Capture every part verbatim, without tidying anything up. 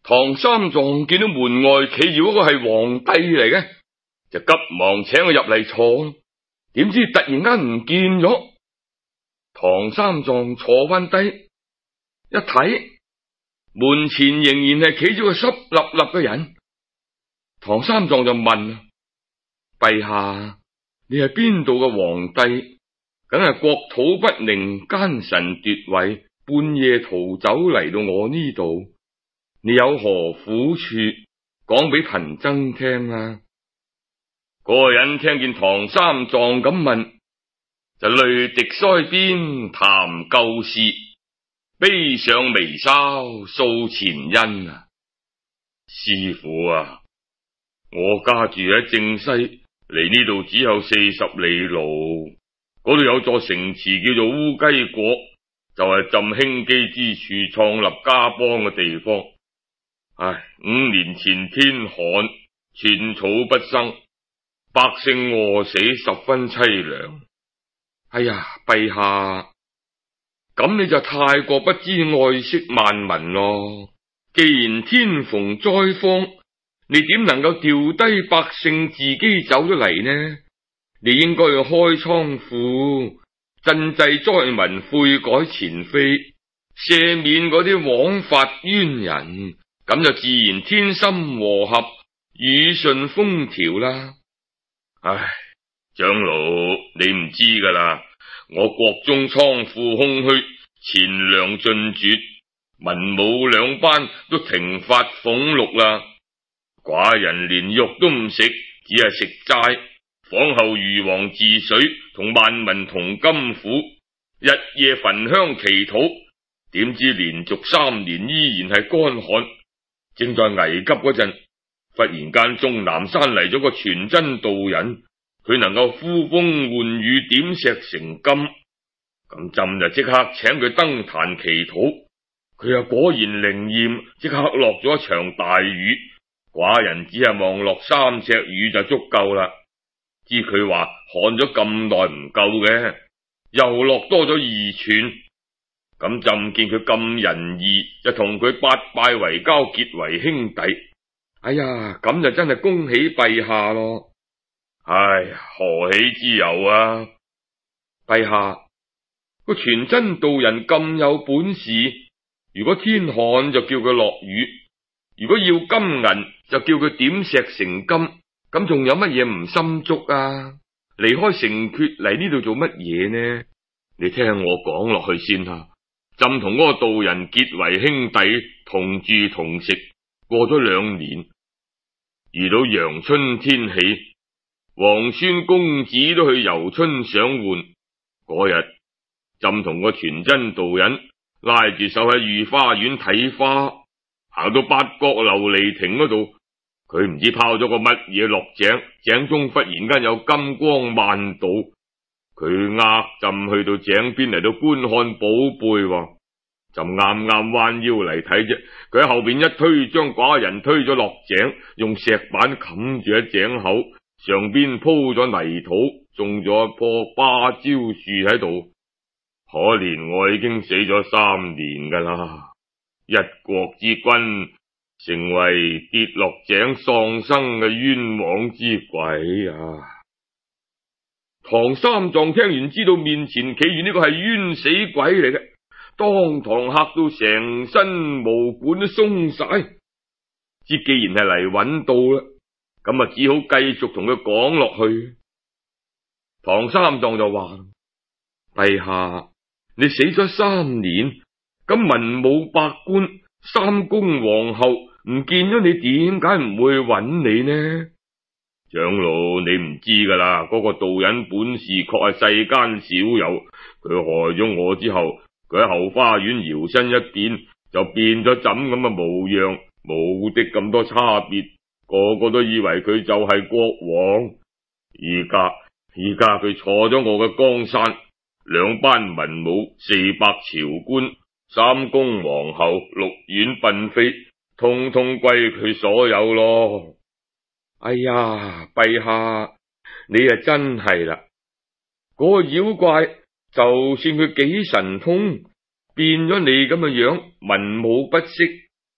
唐三藏見到門外企住嗰個係皇帝嚟嘅，就急忙請佢入嚟坐。點知突然間唔見咗，唐三藏坐翻低一睇，門前仍然係企住個濕立立嘅人。唐三藏就問：陛下，你係邊度嘅皇帝？梗係國土不寧，奸臣奪位，半夜逃走嚟到我呢度。你有何苦處，講俾貧僧聽啊！嗰個人聽見唐三藏咁問，就淚滴腮邊談舊事，悲上眉梢訴前因啊！師父啊，我家住喺正西，離呢度只有四十里路，嗰度有座城池叫做烏雞國，就係朕興基之處創立家邦嘅地方。唉，五年前天旱，寸草不生，百姓餓死，十分淒涼。哎呀，陛下，咁你就太過不知愛惜萬民咯。既然天逢災荒，你點能夠掉低百姓自己走咗嚟呢？你應該要開倉庫，賑濟災民，悔改前非，赦免嗰啲枉法冤人，咁就自然天心和合，雨順風調啦。唉，長老，你唔知噶啦，我國中倉庫空虛，錢糧盡絕，文武兩班都停發俸祿啦。寡人連肉都唔食，只係食齋，仿候魚王治水，同萬民同甘苦，日夜焚香祈禱，點知連續三年依然係乾旱。正在危急嗰陣，忽然間終南山嚟咗個全真道人，佢能夠呼風喚雨，點石成金。咁朕就即刻請佢登壇祈禱，佢又果然靈驗，即刻落咗一場大雨。寡人只係望落三尺雨就足夠啦。知佢話旱咗咁耐唔夠嘅，又落多咗二寸。咁朕見佢咁仁義，就同佢八拜為交，結為兄弟。哎呀，咁就真係恭喜陛下咯！唉，何喜之有啊！陛下，個全真道人咁有本事，如果天旱就叫佢落雨，如果要金銀就叫佢點石成金，咁仲有乜嘢唔心足啊？離開城闕嚟呢度做乜嘢呢？你聽我講落去先啊！朕同嗰個道人結為兄弟，同住同食，過咗兩年，遇到陽春天氣，皇孫公子都去遊春賞玩。嗰日，朕同個全真道人拉住手喺御花園睇花，行到八角琉璃亭嗰度，佢唔知拋咗個乜嘢落井，井中忽然間有金光萬道。佢呃朕去到井邊嚟到觀看寶貝，朕啱啱彎腰嚟睇啫，佢喺後邊一推，將寡人推咗落井，用石板冚住喺井口，上邊鋪咗泥土，種咗一棵芭蕉樹喺度。可憐我已經死咗三年噶啦，一國之君成為跌落井喪生嘅冤枉之鬼啊！唐三藏聽完知道面前企住呢個係冤死鬼嚟嘅，當堂嚇到成身毛管都鬆晒。知既然係嚟揾到啦，咁啊只好繼續同佢講落去。唐三藏就話：陛下，你死咗三年，咁文武百官、三公皇后唔見咗你，點解唔會揾你呢？長老，你唔知噶啦，嗰、那個道人本事確係世間少有。佢害咗我之後，佢喺後花園搖身一變，就變咗怎咁嘅模樣，冇的咁多差別，個個都以為佢就係國王。而家而家佢坐咗我嘅江山，兩班文武、四百朝官、三公皇后、六院嬪妃，通通歸佢所有咯。哎呀，陛下，你啊真係啦！嗰、那個妖怪，就算佢幾神通，變咗你咁嘅樣，文武不識，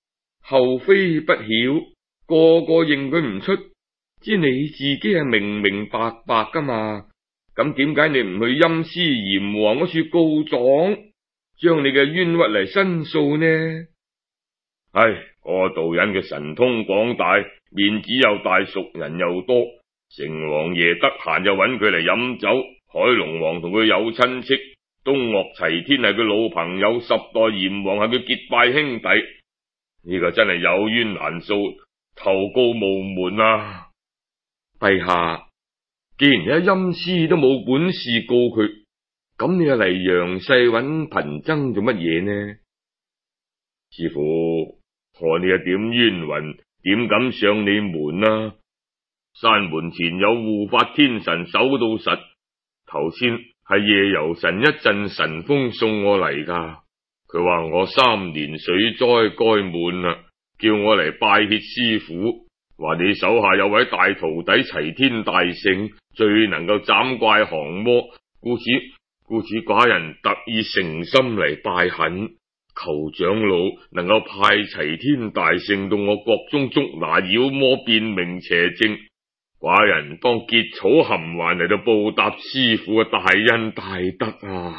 後妃不曉，個個認佢唔出，知你自己係明明白白噶嘛？咁點解你唔去陰司閻王嗰處告狀，將你嘅冤屈嚟申訴呢？唉，嗰個道人嘅神通廣大，面子又大，熟人又多，城王爺得閒就揾佢嚟飲酒。海龍王同佢有親戚，東嶽齊天係佢老朋友，十代閻王係佢結拜兄弟。呢、這個真係有冤難訴，投告無門啊！陛下，既然你喺陰司都冇本事告佢，咁你又嚟陽世揾貧僧做乜嘢呢？師父，看你一點冤魂，點敢上你門啊？山門前有護法天神守到實，頭先係夜遊神一陣神風送我嚟噶。佢話我三年水災該滿啦，叫我嚟拜謁師父，話你手下有位大徒弟齊天大聖，最能夠斬怪降魔，故此故此寡人特意誠心嚟拜懇，求長老能夠派齊天大聖到我國中捉拿妖魔，辨明邪正，寡人當結草含還嚟到報答師父嘅大恩大德啊！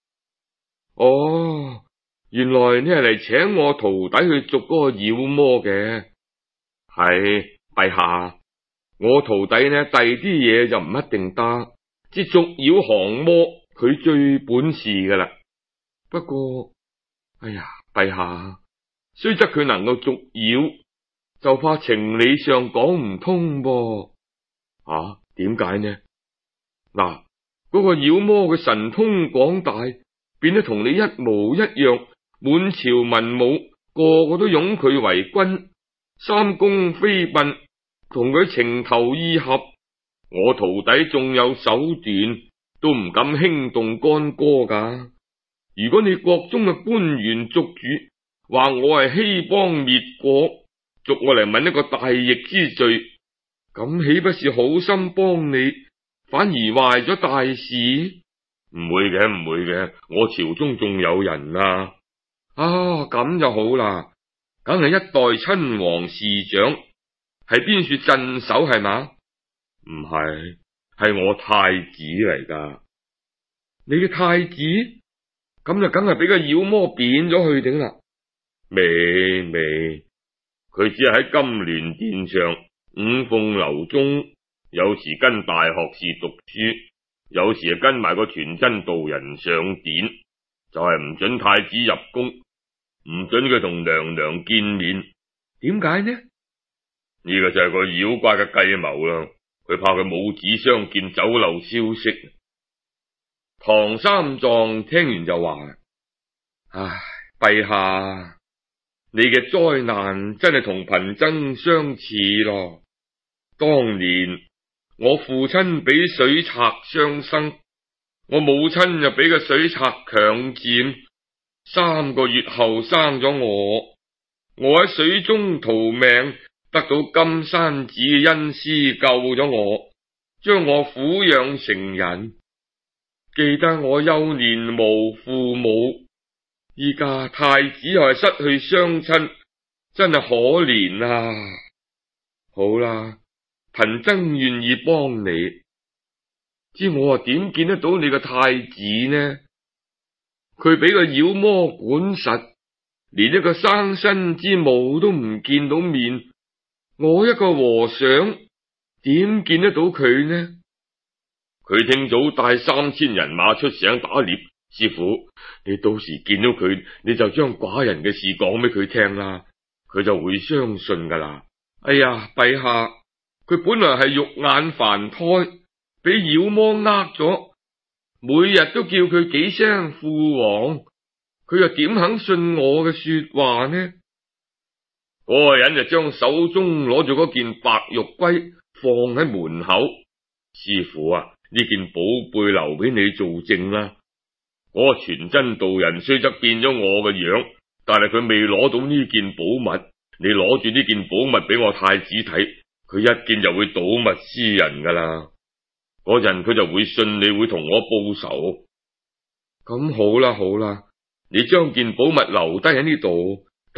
哦，原來你係嚟請我徒弟去捉嗰個妖魔嘅。係，陛下，我徒弟呢第啲嘢就唔一定得，即捉妖降魔佢最本事噶啦。不過，哎呀，陛下，雖則佢能夠捉妖，就怕情理上講唔通噃。啊，點解呢？嗱，嗰個妖魔嘅神通廣大，變得同你一模一樣，滿朝文武個個都擁佢為君，三公飛奔，同佢情投意合。我徒弟仲有手段，都唔敢輕動干戈噶。如果你國中嘅官員捉主，話我係欺邦滅國，捉我嚟問一個大逆之罪，咁豈不是好心幫你，反而壞咗大事？唔會嘅，唔會嘅，我朝中仲有人啊！啊，咁就好啦，梗係一代親王侍長，係邊處鎮守係嘛？唔係，係我太子嚟噶。你嘅太子，咁就梗係俾個妖魔貶咗去頂啦。未未，佢只係喺金鑾殿上五鳳樓中，有時跟大學士讀書，有時係跟埋個全真道人上殿，就係、是、唔准太子入宮，唔准佢同娘娘見面。點解呢？呢個就係個妖怪嘅計謀啦。佢怕佢母子相見走漏消息。唐三藏聽完就話：唉，陛下，你嘅災難真係同貧僧相似咯。當年我父親俾水賊傷生，我母親又俾個水賊強佔，三個月後生咗我。我喺水中逃命，得到金山寺嘅恩師救咗我，將我撫養成人。記得我幼年無父母，依家太子又係失去雙親，真係可憐啊！好啦，貧僧願意幫你。知我啊點見得到你個太子呢？佢俾個妖魔管實，連一個生身之母都唔見到面。我一個和尚點見得到佢呢？佢聽早帶三千人馬出省打獵。師父，你到時見到佢，你就將寡人嘅事講俾佢聽啦，佢就會相信噶啦。哎呀，陛下，佢本來係肉眼凡胎，俾妖魔呃咗，每日都叫佢幾聲父王，佢又點肯信我嘅說話呢？嗰個人就將手中攞住嗰件白玉圭放喺門口。師父啊，呢件寶貝留俾你做證啦。嗰、那個全真道人雖則變咗我嘅樣，但係佢未攞到呢件寶物。你攞住呢件寶物俾我太子睇，佢一見就會睹物思人噶啦。嗰陣佢就會信你會同我報仇。咁好啦好啦，你將件寶物留低喺呢度，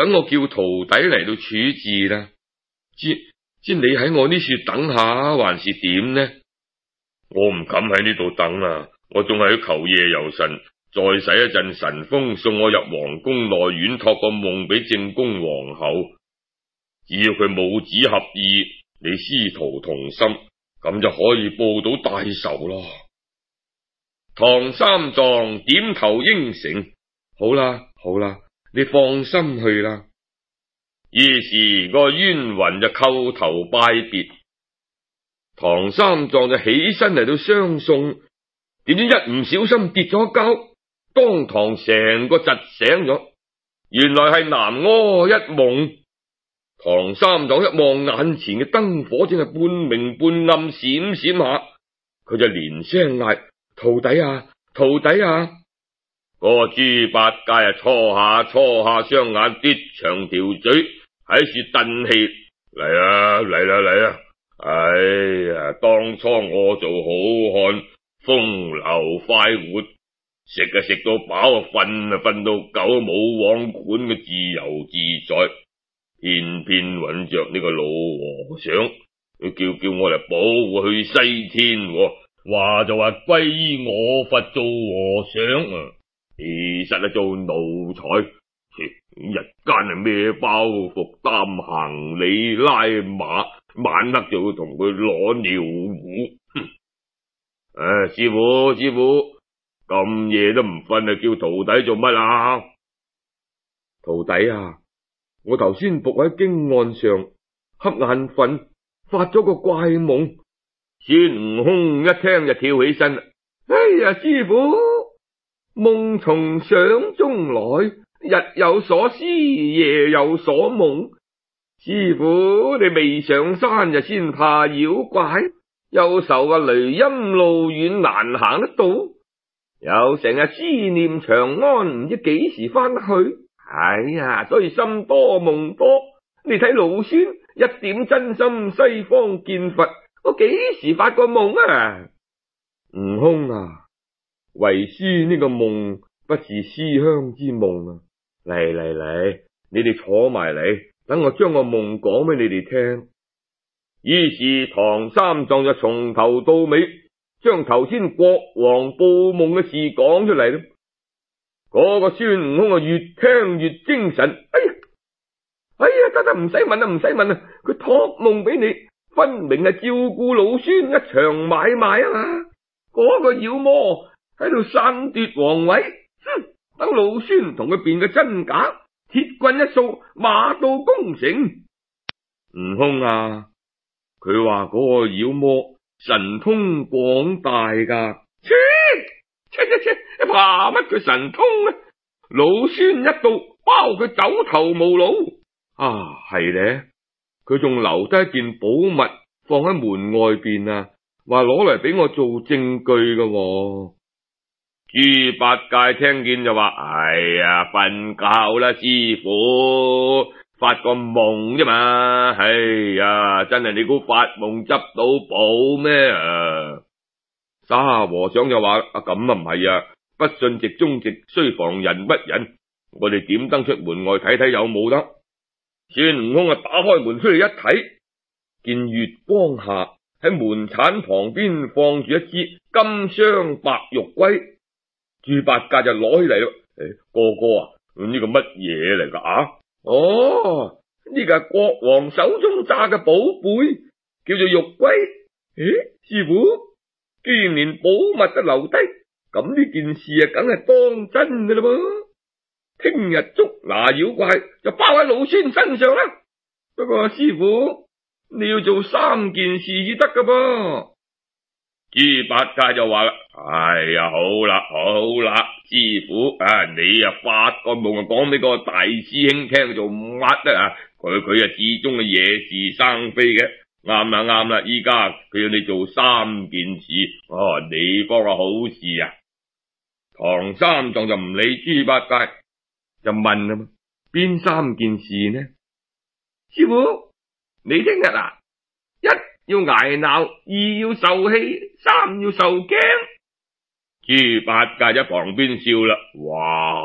等我叫徒弟嚟到處置啦。知知你喺我呢處等下，還是點呢？我唔敢喺呢度等啊！我仲係要求夜遊神再使一陣神風，送我入皇宮內院，託個夢俾正宮皇后。只要佢母子合意，你師徒同心，咁就可以報到大仇咯。唐三藏點頭應承，好啦好啦，你放心去啦。於是個冤魂就叩頭拜別，唐三藏就起身嚟到相送，點知一唔小心跌咗一跤，當堂成個窒醒咗。原來係南柯一夢。唐三藏一望眼前嘅燈火正係半明半暗閃閃下，佢就連聲嗌：徒弟啊徒弟啊！個豬八戒啊搓下搓下雙眼，嘟長條嘴喺處瞪氣：嚟啊嚟啦嚟啊！哎呀，當初我做好漢，風流快活，食啊食到飽啊，瞓啊瞓到狗，冇王管嘅自由自在。偏偏揾着呢個老和尚，佢叫叫我嚟保護去西天，話就話歸依我佛做和尚啊，其實係做奴才。日間係孭包袱擔行李拉馬，晚黑就會同佢攞尿壺。唉、啊，師傅師傅，咁夜都唔瞓啊，叫徒弟做乜啊？徒弟啊，我頭先伏喺京岸上，瞌眼瞓，發咗個怪夢。孫悟空一聽就跳起身，哎呀，師傅，夢從想中來，日有所思，夜有所夢。師傅，你未上山就先怕妖怪，又愁個雷陰路遠難行得到，又成日思念長安，唔知幾時翻去。哎呀，所以心多夢多。你睇老孫一點真心西方見佛，我幾時發過夢啊？悟空啊，為師呢個夢不是思鄉之夢啊！嚟嚟嚟，你哋坐埋嚟，等我將個夢講俾你哋聽。於是唐三藏就從頭到尾將頭先國王報夢嘅事講出嚟。嗰個孫悟空啊，越聽越精神。哎呀，哎呀，得得，唔使問啦，唔使問啦，佢託夢俾你，分明係照顧老孫一場買賣啊嘛。嗰個妖魔喺度篡奪皇位，哼，等老孫同佢辨個真假，鐵棍一掃，馬到功成。悟空啊，佢話嗰個妖魔神通廣大噶。切切切切，怕乜佢神通呢？老孫一到，包佢走投無路。啊，係咧，佢仲留低一件寶物放喺門外邊啊，話攞嚟俾我做證據噶。豬八戒聽見就話：哎呀，瞓覺啦，師傅，發個夢啫嘛。哎呀，真係你估發夢執到寶咩啊？沙和尚就話：啊，咁啊唔係啊，不信直中直，須防人不仁。我哋點燈出門外睇睇有冇得。孫悟空啊，打開門出嚟一睇，見月光下喺門鏟旁邊放住一支金鑲白玉龜。豬八戒就攞起嚟咯。誒，哥哥啊，呢個乜嘢嚟噶啊？哦，呢個係國王手中揸嘅寶貝，叫做玉龜。誒，師傅，既然連寶物都留低，咁呢件事啊，梗係當真噶啦噃。聽日捉拿妖怪就包喺老孫身上啦。不過師傅，你要做三件事至得噶噃。豬八戒就話啦：哎呀，好啦好啦，師傅啊，你啊發個夢啊，講俾個大師兄聽做乜啊？佢佢啊始終係惹是生非嘅。啱啦啱啦，依家佢要你做三件事，哦，你幫個好事啊！唐三藏就唔理豬八戒，就問啊，邊三件事呢？師傅，你聽日啊，一要挨鬧，二要受氣，三要受驚。豬八戒喺旁邊笑啦，哇！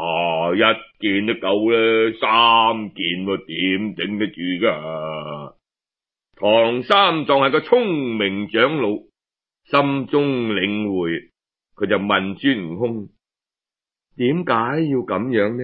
啊，一件都夠啦，三件我點頂得住噶？唐三藏係個聰明長老，心中領會，佢就問孫悟空：點解要咁樣呢？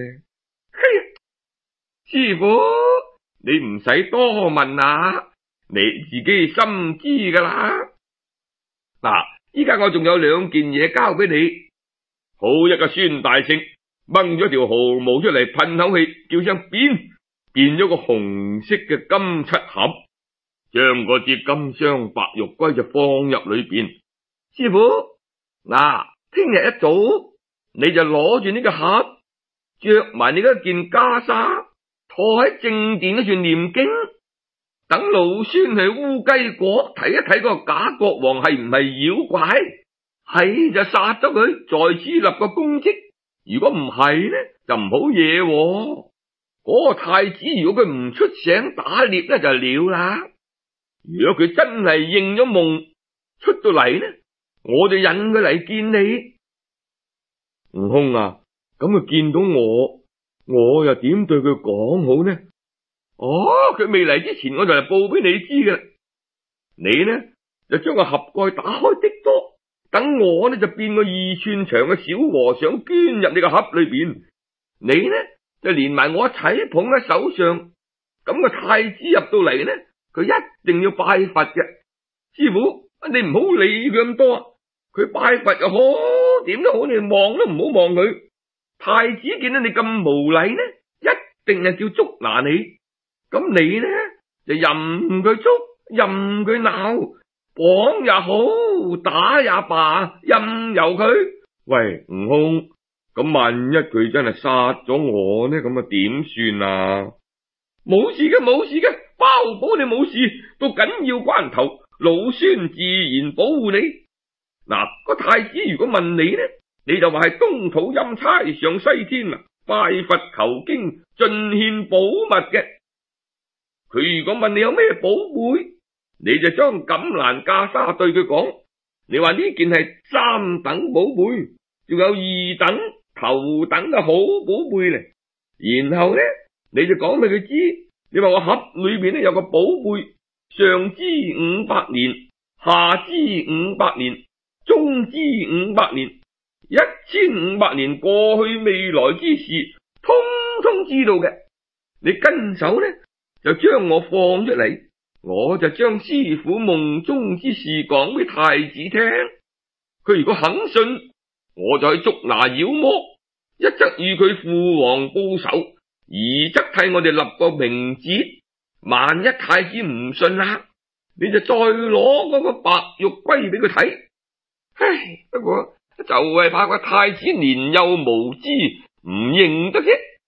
師傅，你唔使多問啊，你自己心知噶啦。嗱，依家我仲有兩件嘢交俾你。好一個孫大聖，掹咗條毫毛出嚟，噴口氣，叫聲變，變咗個紅色嘅金漆盒，將嗰隻金雙白玉龜就放入裏邊。師傅，嗱，聽日一早你就攞住呢個盒，着埋你嗰件袈裟，坐喺正殿嗰處念經，等老孫去烏雞國睇一睇嗰個假國王係唔係妖怪，係就殺咗佢，在此立個功績。如果唔係呢，就唔好嘢。嗰個太子如果佢唔出醒打獵咧，就了啦。如果佢真係應咗夢出到嚟呢，我就引佢嚟見你。悟空啊，咁佢見到我，我又點對佢講好呢？哦，佢未嚟之前，我就嚟報俾你知嘅。你呢就將個盒蓋打開的多，等我呢就變個二寸長嘅小和尚捐入你個盒裏邊。你呢就連埋我一齊捧喺手上。咁個太子入到嚟呢，佢一定要拜佛嘅。師傅，你唔好理佢咁多，佢拜佛又好，點都好，你望都唔好望佢。太子見到你咁無禮呢，一定係叫捉拿你。咁你呢就任佢捉，任佢鬧，綁也好，打也罷，任由佢。喂，悟空，咁萬一佢真係殺咗我呢，咁啊點算啊？冇事嘅，冇事嘅，包保你冇事。到緊要關頭，老孫自然保護你。嗱，個太子如果問你呢，你就話係東土欽差上西天啊，拜佛求經，進獻寶物嘅。佢如果問你有咩寶貝，你就將錦蘭袈裟對佢講，你話呢件係三等寶貝，仲有二等頭等嘅好寶貝嚟。然後呢，你就講俾佢知，你話我盒裏邊呢有個寶貝，上知五百年，下知五百年，中知五百年，一千五百年過去未來之事，通通知道嘅。你跟手呢就將我放出嚟，我就將師父夢中之事講俾太子聽。佢如果肯信，我就去捉拿妖魔，一則與佢父王報仇，二則替我哋立個名節。萬一太子唔信啦，你就再攞嗰個白玉龜俾佢睇。唉，不過就係怕個太子年幼無知，唔認得啫。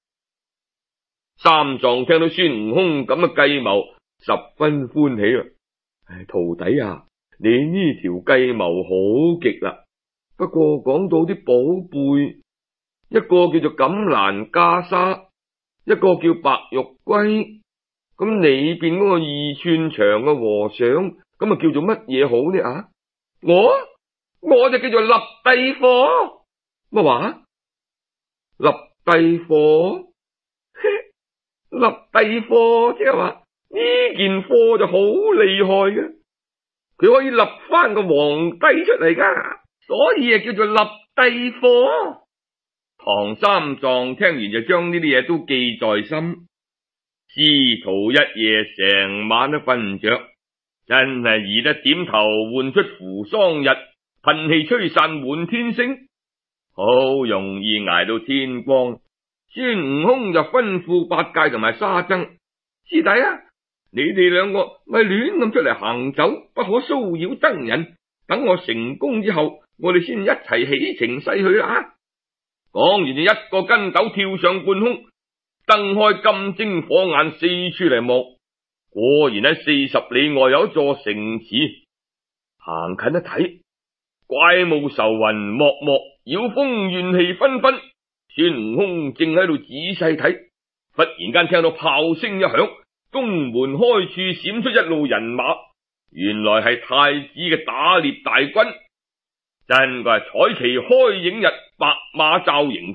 三藏聽到孫悟空咁嘅計謀，十分歡喜啊！唉，徒弟啊，你呢條計謀好極啦。不過講到啲寶貝，一個叫做錦蘭袈裟，一個叫白玉龜。咁你變嗰個二寸長嘅和尚，咁啊叫做乜嘢好呢？啊，我我就叫做立地貨。乜話？立地貨？立地貨即係話呢件貨就好厲害嘅，佢可以立翻個皇帝出嚟噶，所以啊叫做立地貨。唐三藏聽完就將呢啲嘢都記在心。師徒一夜成晚都瞓唔着，真係宜得點頭換出扶桑日，噴氣吹散滿天星，好容易捱到天光。孫悟空就吩咐八戒同埋沙僧：師弟啊，你哋兩個咪亂咁出嚟行走，不可騷擾僧人。等我成功之後，我哋先一齊起程西去啦。講完就一個筋斗跳上半空，瞪開金睛火眼四處嚟望，果然喺四十里外有一座城池。行近一睇，怪霧愁雲漠漠，妖風怨氣紛紛。孫悟空正喺度仔細睇，忽然間聽到炮聲一響，東門開處閃出一路人馬，原來係太子嘅打獵大軍。真係彩旗開映日，白馬罩迎風，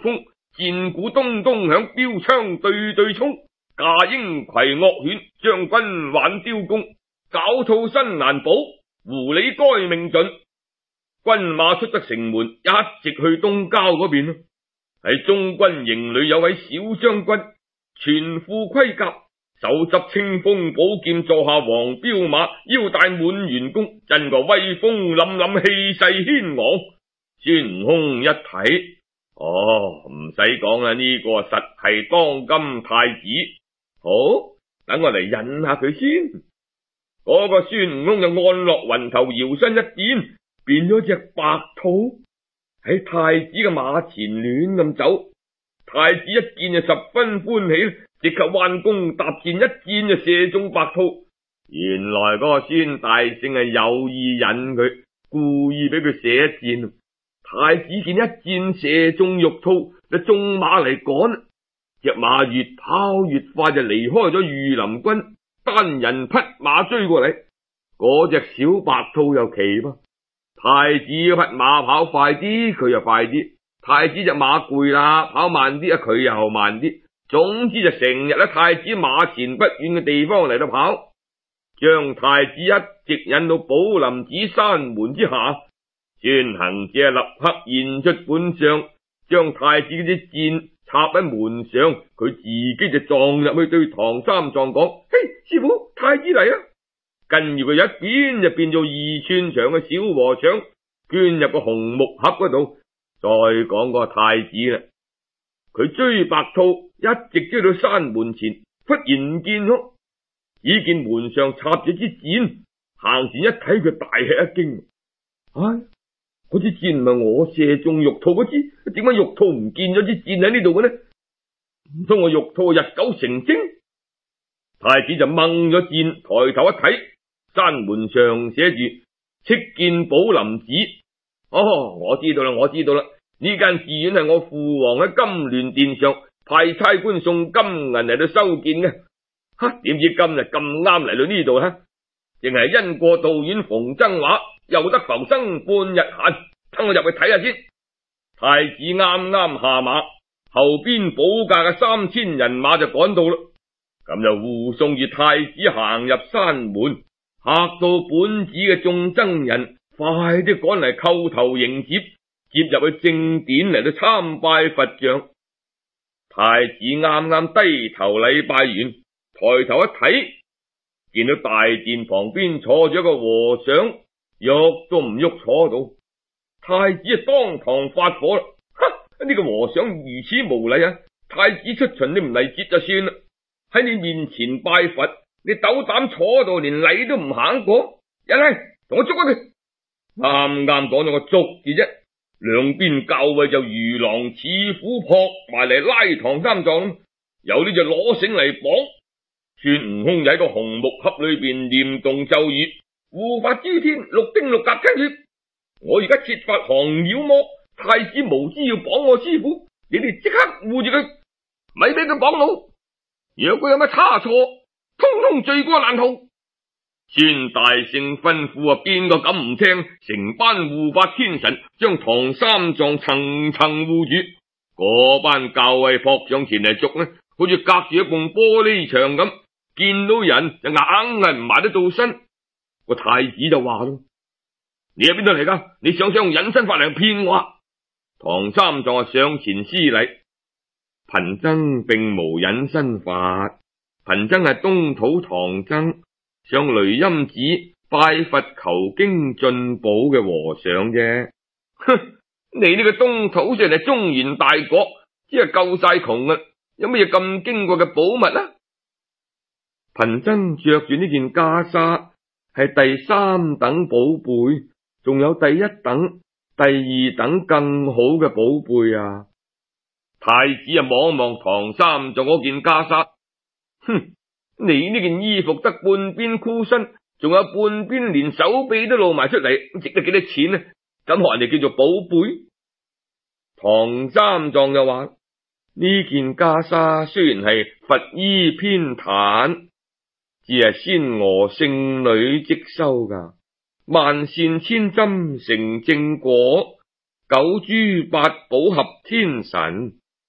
戰鼓咚咚響，標槍對對衝。駕鷹攜惡犬，將軍挽雕弓。狡兔身難保，狐狸該命盡。軍馬出得城門，一直去東郊嗰邊。喺中軍營裏有位小將軍，全副盔甲，手執青鋒寶劍，坐下黃驃馬，腰帶滿圓弓，真個威風凜凜，氣勢軒昂。孫悟空一睇，哦，唔使講啦，呢個實係當今太子。好，等我嚟引下佢先。嗰、那個孫悟空就按落雲頭，搖身一變，變咗隻白兔喺太子嘅馬前亂咁走。太子一見就十分歡喜，即刻彎弓搭箭，一箭就射中白兔。原來嗰個孫大聖係有意引佢，故意俾佢射一箭。太子見一箭射中玉兔，就縱馬嚟趕。隻馬越跑越快，就離開咗御林軍，單人匹馬追過嚟。嗰隻小白兔又奇噃，太子匹馬跑快啲，佢又快啲；太子隻馬攰啦，跑慢啲啊，佢又慢啲。總之就成日喺太子馬前不遠嘅地方嚟到跑，將太子一直引到寶林寺山門之下。孫行者立刻現出本相，將太子嗰啲箭插喺門上，佢自己就撞入去對唐三藏講：嘿，師傅，太子嚟啊！跟住佢一變就變做二寸長嘅小和尚，捐入個紅木盒嗰度。再講個太子啦，佢追白兔一直追到山門前，忽然唔見咗，只見門上插住支箭，行前一睇佢大吃一驚，唉！嗰支箭唔係我射中玉兔嗰支，點解玉兔唔見咗支箭喺呢度嘅呢？唔通我玉兔日久成精？太子就掹咗箭，抬頭一睇，山門上寫住戚見寶林寺。哦，我知道啦，我知道啦，呢間寺院係我父皇喺金鑾殿上派差官送金銀嚟到修建嘅。哈，點知今日咁啱嚟到呢度哈？淨係因過道院逢僧話，又得浮生半日閒，等我入去睇下先。太子啱啱下馬，後邊保駕嘅三千人馬就趕到啦。咁就護送住太子行入山門，嚇到本寺嘅眾僧人快啲趕嚟叩頭迎接，接入去正殿嚟到參拜佛像。太子啱啱低頭禮拜完，抬頭一睇，見到大殿旁邊坐住一個和尚，喐都唔喐坐到。太子啊當堂發火啦！哈！呢個和尚如此無禮啊！太子出巡你唔嚟接就算啦，喺你面前拜佛，你斗膽坐度連禮都唔行過，人嚟同我捉佢！啱啱講咗個捉字啫，兩邊校尉就如狼似虎撲埋嚟拉唐三藏，有呢就攞繩嚟綁。孫悟空就喺個紅木盒裏邊念動咒語，護法諸天，六丁六甲跟住，我而家設法降妖魔。太子無知要綁我師傅，你哋即刻護住佢，咪俾佢綁到。若果有乜差錯，通通罪過難逃。孫大聖吩咐啊，邊個敢唔聽？成班護法天神將唐三藏層層護住，嗰班校尉撲上前嚟捉呢，好似隔住一埲玻璃牆咁，見到人就硬係唔埋得到身。個太子就話咯：你喺邊度嚟噶？你想唔想用隱身法嚟騙我啊？唐三藏啊上前施禮：貧僧並無隱身法，貧僧係東土唐僧，上雷音寺拜佛求經進寶嘅和尚啫。哼，你呢個東土雖然係中原大國，只係夠晒窮啊，有乜嘢咁矜貴嘅寶物啊？貧僧着住呢件袈裟係第三等寶貝，仲有第一等、第二等更好嘅寶貝啊！太子啊望望唐三藏嗰件袈裟，哼，你呢件衣服得半邊箍身，仲有半邊連手臂都露埋出嚟，值得幾多錢呢？咁學人哋叫做寶貝？唐三藏就話：呢件袈裟雖然係佛衣偏袒，只係仙娥聖女織收噶，萬線千針成正果，九珠八寶合天神。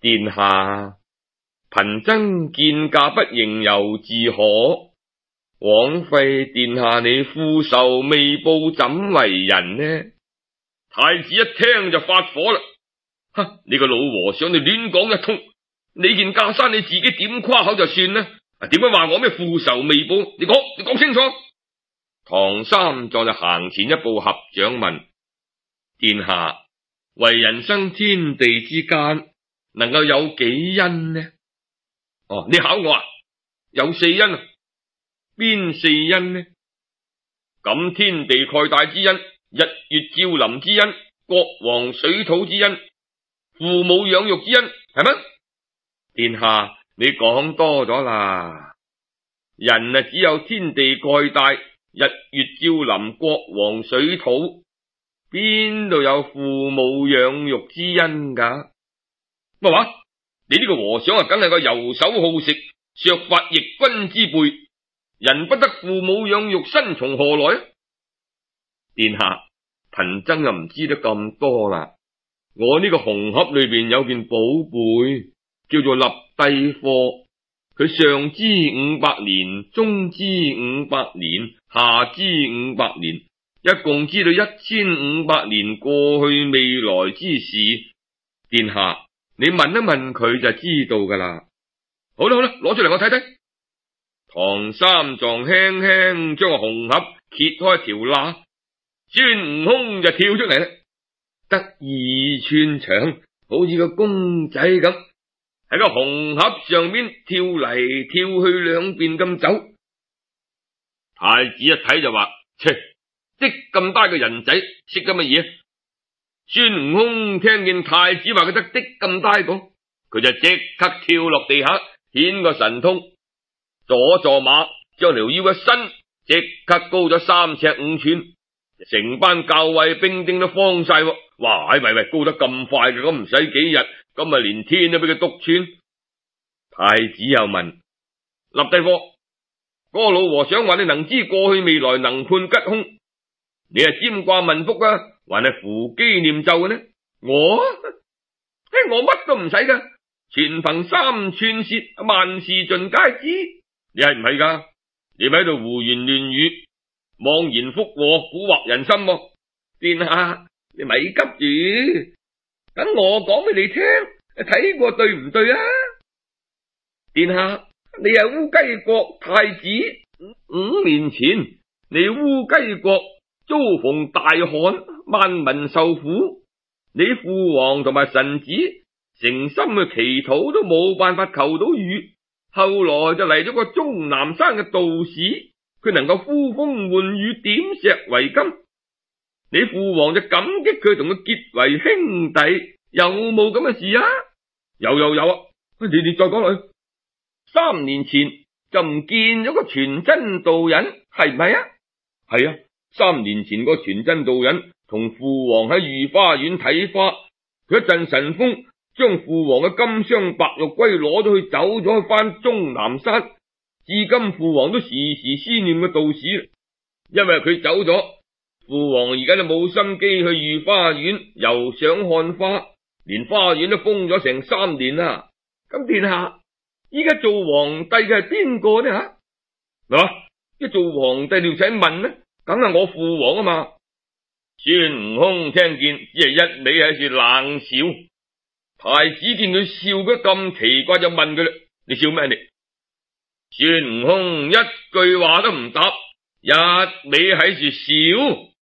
殿下，貧僧見駕不認由自可。枉費殿下你父仇未報，怎為人呢？太子一聽就發火啦！哈！你個老和尚，你亂講一通，你件袈裟你自己點誇口就算啦，點解話我咩父仇未報？你講，你講清楚。唐三藏就行前一步，合掌問殿下：為人生天地之間，能夠有幾恩呢？哦，你考我啊？有四恩啊？邊四恩呢？感天地蓋大之恩，日月照臨之恩，國王水土之恩，父母養育之恩，係咩？殿下，你講多咗啦。人啊，只有天地蓋大，日月照臨，國王水土，邊度有父母養育之恩噶？乜話？你呢個和尚啊，梗係個游手好食、削髮役軍之輩。人不得父母養育，身從何來啊？殿下，貧僧又唔知得咁多啦。我呢個紅盒裏邊有件寶貝，叫做立帝貨。佢上知五百年，中知五百年，下知五百年，一共知道一千五百年過去未來之事。殿下，你問一問佢就知道噶啦。好啦好啦，攞出嚟我睇睇。唐三藏輕輕將個紅盒揭開條罅，孫悟空就跳出嚟啦，得意穿牆，好似個公仔咁，喺個紅盒上面跳嚟跳去，兩邊咁走。太子一睇就話：切，即咁大嘅人仔，識得乜嘢？孫悟空聽見太子話佢得的咁大個，佢就即刻跳落地下，顯個神通。左坐馬，將條腰一伸，即刻高咗三尺五寸，成班校尉兵丁都慌晒。哇！喂喂，高得咁快嘅，咁唔使幾日，咁啊連天都俾佢篤穿。太子又問：立帝貨，嗰個老和尚話你能知過去未來，能判吉凶，你係占卦問卜啊，還係符基念咒嘅呢？我，嘿，我乜都唔使噶，全憑三寸舌，萬事盡皆知。你係唔係噶？你咪喺度胡言亂語，妄言福禍，蠱惑人心啊。殿下，你咪急住，等我講俾你聽，睇過對唔對啊？殿下，你係烏雞國太子，五年前你烏雞國遭逢大旱，萬民受苦，你父王同埋臣子誠心去祈禱都冇辦法求到雨。後來就嚟咗個終南山嘅道士，佢能夠呼風喚雨，點石為金。你父王就感激佢，同佢結為兄弟，有冇咁嘅事啊？有有有啊！你哋再講落去。三年前就唔見咗個傳真道人，係唔係啊？係啊，三年前個傳真道人同父王喺御花園睇花，佢一陣神風，將父王嘅金鑲白玉龜攞咗去，走咗去翻終南山。至今父王都時時思念個道士，因為佢走咗，父王而家就冇心機去御花園遊賞看花，連花園都封咗成三年啦。咁殿下，依家做皇帝嘅係邊個呢？吓，嗱，一做皇帝你唔使問呢，梗係我父王啊嘛。孫悟空聽見只係一味喺處冷笑。太子見佢笑得咁奇怪，就問佢啦：你笑咩你？孫悟空一句話都唔答，一味喺處笑。